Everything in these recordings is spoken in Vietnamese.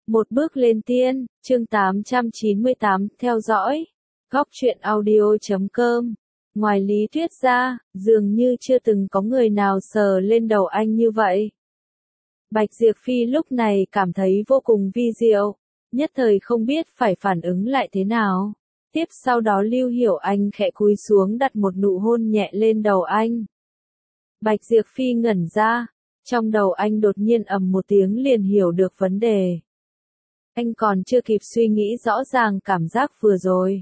Một bước lên tiên, chương 898, theo dõi. Góc truyện audio.com. Ngoài lý thuyết ra, dường như chưa từng có người nào sờ lên đầu anh như vậy. Bạch Diệp Phi lúc này cảm thấy vô cùng vi diệu, nhất thời không biết phải phản ứng lại thế nào. Tiếp sau đó Lưu Hiểu Anh khẽ cúi xuống đặt một nụ hôn nhẹ lên đầu anh. Bạch Diệp Phi ngẩn ra, trong đầu anh đột nhiên ầm một tiếng liền hiểu được vấn đề. Anh còn chưa kịp suy nghĩ rõ ràng cảm giác vừa rồi.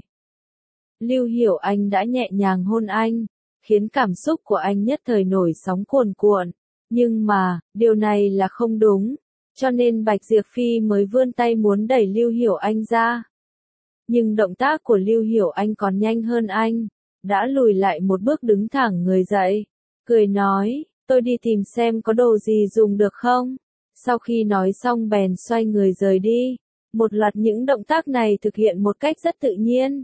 Lưu Hiểu Anh đã nhẹ nhàng hôn anh, khiến cảm xúc của anh nhất thời nổi sóng cuồn cuộn. Nhưng mà, điều này là không đúng, cho nên Bạch Diệp Phi mới vươn tay muốn đẩy Lưu Hiểu Anh ra. Nhưng động tác của Lưu Hiểu Anh còn nhanh hơn anh, đã lùi lại một bước đứng thẳng người dậy, cười nói, tôi đi tìm xem có đồ gì dùng được không? Sau khi nói xong bèn xoay người rời đi, một loạt những động tác này thực hiện một cách rất tự nhiên.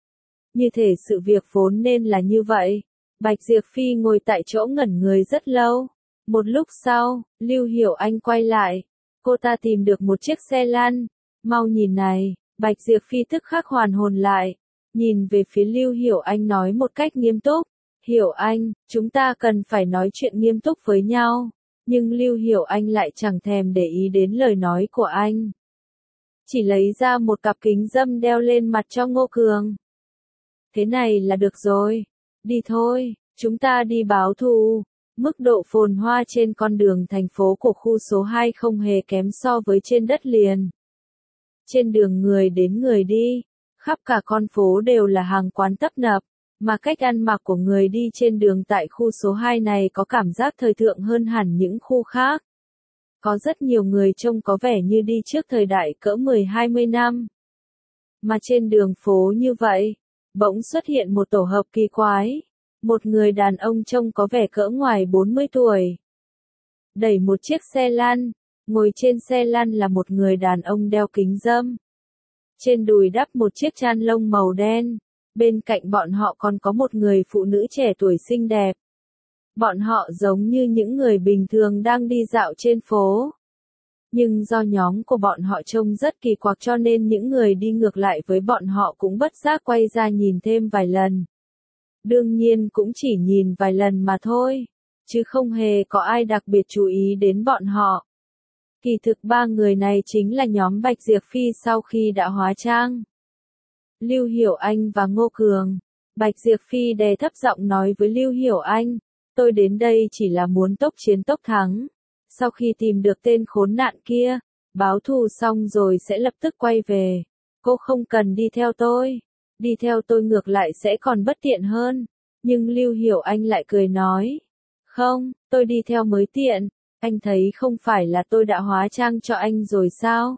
Như thể sự việc vốn nên là như vậy, Bạch Diệp Phi ngồi tại chỗ ngẩn người rất lâu. Một lúc sau, Lưu Hiểu Anh quay lại, cô ta tìm được một chiếc xe lăn, mau nhìn này, Bạch Diệp Phi tức khắc hoàn hồn lại, nhìn về phía Lưu Hiểu Anh nói một cách nghiêm túc, Hiểu Anh, chúng ta cần phải nói chuyện nghiêm túc với nhau, nhưng Lưu Hiểu Anh lại chẳng thèm để ý đến lời nói của anh. Chỉ lấy ra một cặp kính râm đeo lên mặt cho Ngô Cường. Thế này là được rồi, đi thôi, chúng ta đi báo thù. Mức độ phồn hoa trên con đường thành phố của khu số 2 không hề kém so với trên đất liền. Trên đường người đến người đi, khắp cả con phố đều là hàng quán tấp nập, mà cách ăn mặc của người đi trên đường tại khu số 2 này có cảm giác thời thượng hơn hẳn những khu khác. Có rất nhiều người trông có vẻ như đi trước thời đại cỡ 10-20 năm. Mà trên đường phố như vậy, bỗng xuất hiện một tổ hợp kỳ quái. Một người đàn ông trông có vẻ cỡ ngoài 40 tuổi. Đẩy một chiếc xe lăn, ngồi trên xe lăn là một người đàn ông đeo kính râm. Trên đùi đắp một chiếc chăn lông màu đen, bên cạnh bọn họ còn có một người phụ nữ trẻ tuổi xinh đẹp. Bọn họ giống như những người bình thường đang đi dạo trên phố. Nhưng do nhóm của bọn họ trông rất kỳ quặc cho nên những người đi ngược lại với bọn họ cũng bất giác quay ra nhìn thêm vài lần. Đương nhiên cũng chỉ nhìn vài lần mà thôi, chứ không hề có ai đặc biệt chú ý đến bọn họ. Kỳ thực ba người này chính là nhóm Bạch Diệp Phi sau khi đã hóa trang. Lưu Hiểu Anh và Ngô Cường. Bạch Diệp Phi đè thấp giọng nói với Lưu Hiểu Anh, tôi đến đây chỉ là muốn tốc chiến tốc thắng. Sau khi tìm được tên khốn nạn kia, báo thù xong rồi sẽ lập tức quay về. Cô không cần đi theo tôi. Đi theo tôi ngược lại sẽ còn bất tiện hơn. Nhưng Lưu Hiểu Anh lại cười nói. Không, tôi đi theo mới tiện. Anh thấy không phải là tôi đã hóa trang cho anh rồi sao?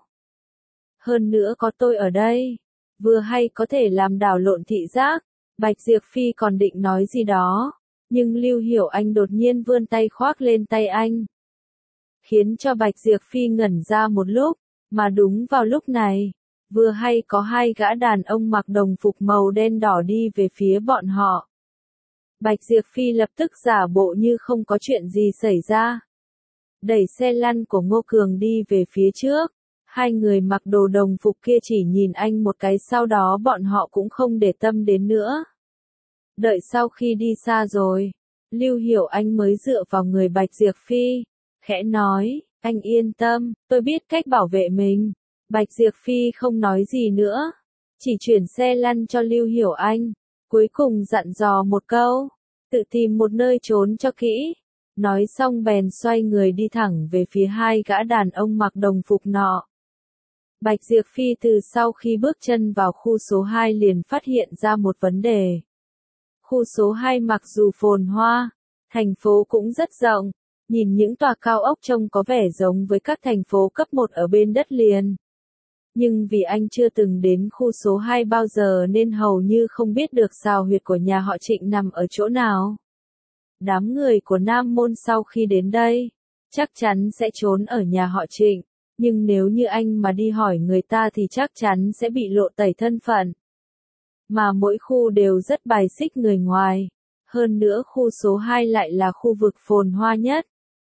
Hơn nữa có tôi ở đây. Vừa hay có thể làm đảo lộn thị giác. Bạch Diệp Phi còn định nói gì đó. Nhưng Lưu Hiểu Anh đột nhiên vươn tay khoác lên tay anh. Khiến cho Bạch Diệp Phi ngẩn ra một lúc. Mà đúng vào lúc này. Vừa hay có hai gã đàn ông mặc đồng phục màu đen đỏ đi về phía bọn họ. Bạch Diệp Phi lập tức giả bộ như không có chuyện gì xảy ra. Đẩy xe lăn của Ngô Cường đi về phía trước. Hai người mặc đồ đồng phục kia chỉ nhìn anh một cái sau đó bọn họ cũng không để tâm đến nữa. Đợi sau khi đi xa rồi, Lưu Hiểu Anh mới dựa vào người Bạch Diệp Phi, khẽ nói, anh yên tâm, tôi biết cách bảo vệ mình. Bạch Diệp Phi không nói gì nữa, chỉ chuyển xe lăn cho Lưu Hiểu Anh, cuối cùng dặn dò một câu, tự tìm một nơi trốn cho kỹ. Nói xong bèn xoay người đi thẳng về phía hai gã đàn ông mặc đồng phục nọ. Bạch Diệp Phi từ sau khi bước chân vào khu số 2 liền phát hiện ra một vấn đề. Khu số 2 mặc dù phồn hoa, thành phố cũng rất rộng, nhìn những tòa cao ốc trông có vẻ giống với các thành phố cấp 1 ở bên đất liền. Nhưng vì anh chưa từng đến khu số 2 bao giờ nên hầu như không biết được xào huyệt của nhà họ Trịnh nằm ở chỗ nào. Đám người của Nam Môn sau khi đến đây, chắc chắn sẽ trốn ở nhà họ Trịnh, nhưng nếu như anh mà đi hỏi người ta thì chắc chắn sẽ bị lộ tẩy thân phận. Mà mỗi khu đều rất bài xích người ngoài, hơn nữa khu số 2 lại là khu vực phồn hoa nhất.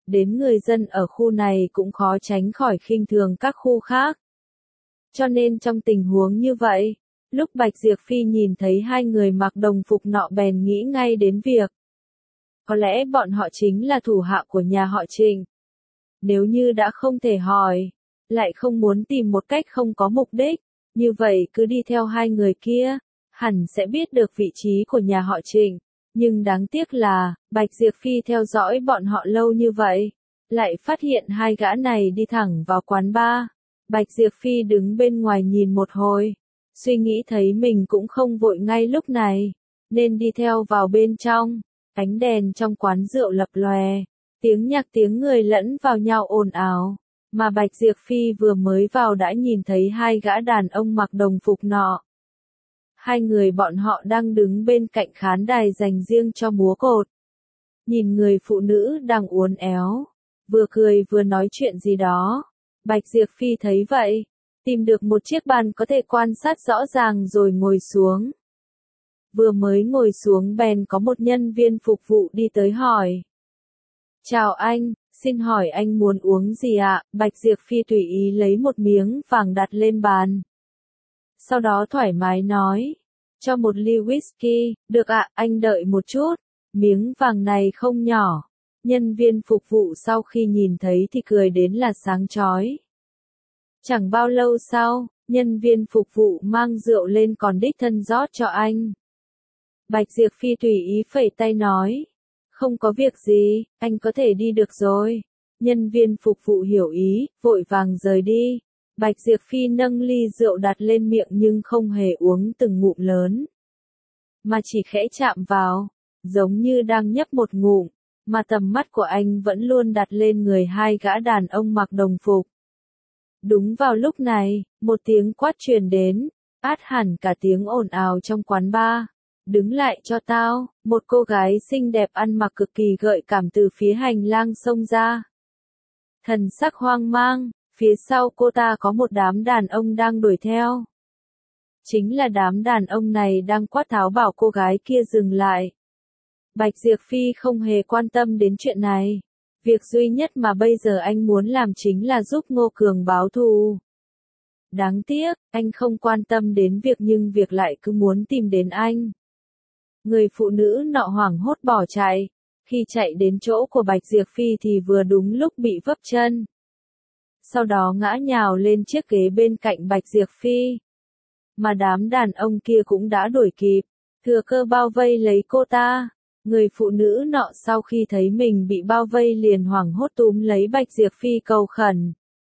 đến người dân ở khu này cũng khó tránh khỏi khinh thường các khu khác. Cho nên trong tình huống như vậy, lúc Bạch Diệp Phi nhìn thấy hai người mặc đồng phục nọ bèn nghĩ ngay đến việc. Có lẽ bọn họ chính là thủ hạ của nhà họ Trịnh. Nếu như đã không thể hỏi, lại không muốn tìm một cách không có mục đích, như vậy cứ đi theo hai người kia, hẳn sẽ biết được vị trí của nhà họ Trịnh. Nhưng đáng tiếc là, Bạch Diệp Phi theo dõi bọn họ lâu như vậy, lại phát hiện hai gã này đi thẳng vào quán bar. Bạch Diệp Phi đứng bên ngoài nhìn một hồi, suy nghĩ thấy mình cũng không vội ngay lúc này, nên đi theo vào bên trong. Ánh đèn trong quán rượu lập lòe, tiếng nhạc tiếng người lẫn vào nhau ồn ào, mà Bạch Diệp Phi vừa mới vào đã nhìn thấy hai gã đàn ông mặc đồng phục nọ. Hai người bọn họ đang đứng bên cạnh khán đài dành riêng cho múa cột. Nhìn người phụ nữ đang uốn éo, vừa cười vừa nói chuyện gì đó. Bạch Diệp Phi thấy vậy, tìm được một chiếc bàn có thể quan sát rõ ràng rồi ngồi xuống. Vừa mới ngồi xuống bèn có một nhân viên phục vụ đi tới hỏi. Chào anh, xin hỏi anh muốn uống gì ạ? Bạch Diệp Phi tùy ý lấy một miếng vàng đặt lên bàn. Sau đó thoải mái nói. Cho một ly whisky, được ạ, anh đợi một chút. Miếng vàng này không nhỏ. Nhân viên phục vụ sau khi nhìn thấy thì cười đến là sáng chói. Chẳng bao lâu sau, nhân viên phục vụ mang rượu lên còn đích thân rót cho anh. Bạch Diệp Phi tùy ý phẩy tay nói. Không có việc gì, anh có thể đi được rồi. Nhân viên phục vụ hiểu ý, vội vàng rời đi. Bạch Diệp Phi nâng ly rượu đặt lên miệng nhưng không hề uống từng ngụm lớn. Mà chỉ khẽ chạm vào, giống như đang nhấp một ngụm, mà tầm mắt của anh vẫn luôn đặt lên người hai gã đàn ông mặc đồng phục. Đúng vào lúc này, một tiếng quát truyền đến, át hẳn cả tiếng ồn ào trong quán bar. Đứng lại cho tao, một cô gái xinh đẹp ăn mặc cực kỳ gợi cảm từ phía hành lang xông ra. Thần sắc hoang mang, phía sau cô ta có một đám đàn ông đang đuổi theo. Chính là đám đàn ông này đang quát tháo bảo cô gái kia dừng lại. Bạch Diệp Phi không hề quan tâm đến chuyện này. Việc duy nhất mà bây giờ anh muốn làm chính là giúp Ngô Cường báo thù. Đáng tiếc, anh không quan tâm đến việc nhưng việc lại cứ muốn tìm đến anh. Người phụ nữ nọ hoảng hốt bỏ chạy. Khi chạy đến chỗ của Bạch Diệp Phi thì vừa đúng lúc bị vấp chân. Sau đó ngã nhào lên chiếc ghế bên cạnh Bạch Diệp Phi. Mà đám đàn ông kia cũng đã đuổi kịp, thừa cơ bao vây lấy cô ta. Người phụ nữ nọ sau khi thấy mình bị bao vây liền hoảng hốt túm lấy Bạch Diệp Phi cầu khẩn.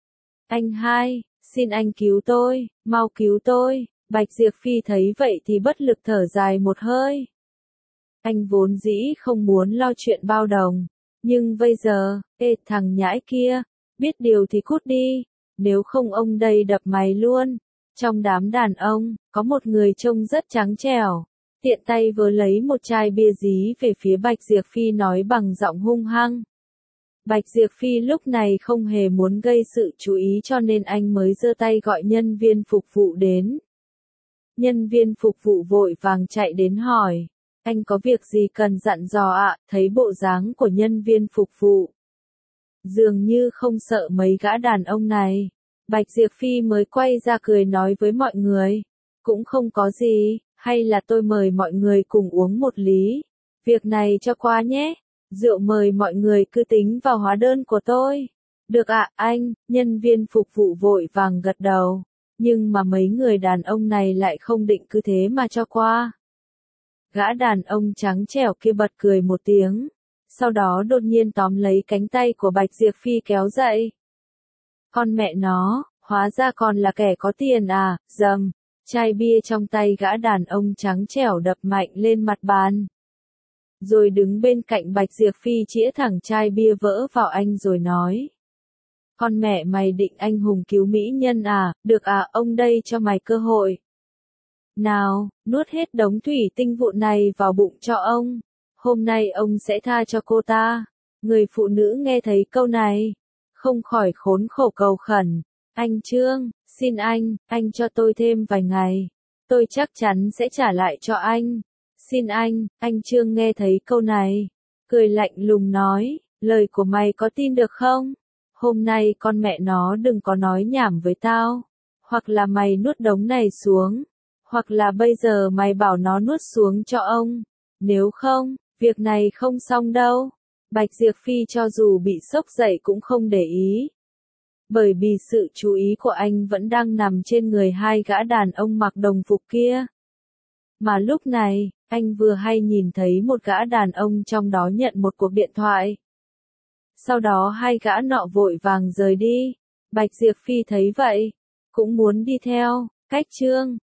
Anh hai, xin anh cứu tôi, mau cứu tôi. Bạch Diệp Phi thấy vậy thì bất lực thở dài một hơi. Anh vốn dĩ không muốn lo chuyện bao đồng. Nhưng bây giờ, thằng nhãi kia, biết điều thì cút đi, nếu không ông đây đập mày luôn. Trong đám đàn ông, có một người trông rất trắng trẻo, tiện tay vớ lấy một chai bia dí về phía Bạch Diệp Phi nói bằng giọng hung hăng. Bạch Diệp Phi lúc này không hề muốn gây sự chú ý cho nên anh mới giơ tay gọi nhân viên phục vụ đến. Nhân viên phục vụ vội vàng chạy đến hỏi, anh có việc gì cần dặn dò ạ? Thấy bộ dáng của nhân viên phục vụ dường như không sợ mấy gã đàn ông này. Bạch Diệp Phi mới quay ra cười nói với mọi người, cũng không có gì, hay là tôi mời mọi người cùng uống một lý. Việc này cho qua nhé, rượu mời mọi người cứ tính vào hóa đơn của tôi. Được ạ, anh, nhân viên phục vụ vội vàng gật đầu, nhưng mà mấy người đàn ông này lại không định cứ thế mà cho qua. Gã đàn ông trắng trẻo kia bật cười một tiếng, sau đó đột nhiên tóm lấy cánh tay của Bạch Diệp Phi kéo dậy. Con mẹ nó, hóa ra còn là kẻ có tiền à, dầm. Chai bia trong tay gã đàn ông trắng trẻo đập mạnh lên mặt bàn. Rồi đứng bên cạnh Bạch Diệp Phi chĩa thẳng chai bia vỡ vào anh rồi nói. Con mẹ mày định anh hùng cứu mỹ nhân à, được à, ông đây cho mày cơ hội. Nào, nuốt hết đống thủy tinh vụn này vào bụng cho ông. Hôm nay ông sẽ tha cho cô ta. Người phụ nữ nghe thấy câu này, không khỏi khốn khổ cầu khẩn. Anh Trương, xin anh cho tôi thêm vài ngày. Tôi chắc chắn sẽ trả lại cho anh. Xin anh Trương nghe thấy câu này, cười lạnh lùng nói, Lời của mày có tin được không? Hôm nay con mẹ nó đừng có nói nhảm với tao. Hoặc là mày nuốt đống này xuống. Hoặc là bây giờ mày bảo nó nuốt xuống cho ông. Nếu không, việc này không xong đâu. Bạch Diệp Phi cho dù bị sốc dậy cũng không để ý. Bởi vì sự chú ý của anh vẫn đang nằm trên người hai gã đàn ông mặc đồng phục kia. Mà lúc này, anh vừa hay nhìn thấy một gã đàn ông trong đó nhận một cuộc điện thoại. Sau đó hai gã nọ vội vàng rời đi. Bạch Diệp Phi thấy vậy, cũng muốn đi theo. Cách chương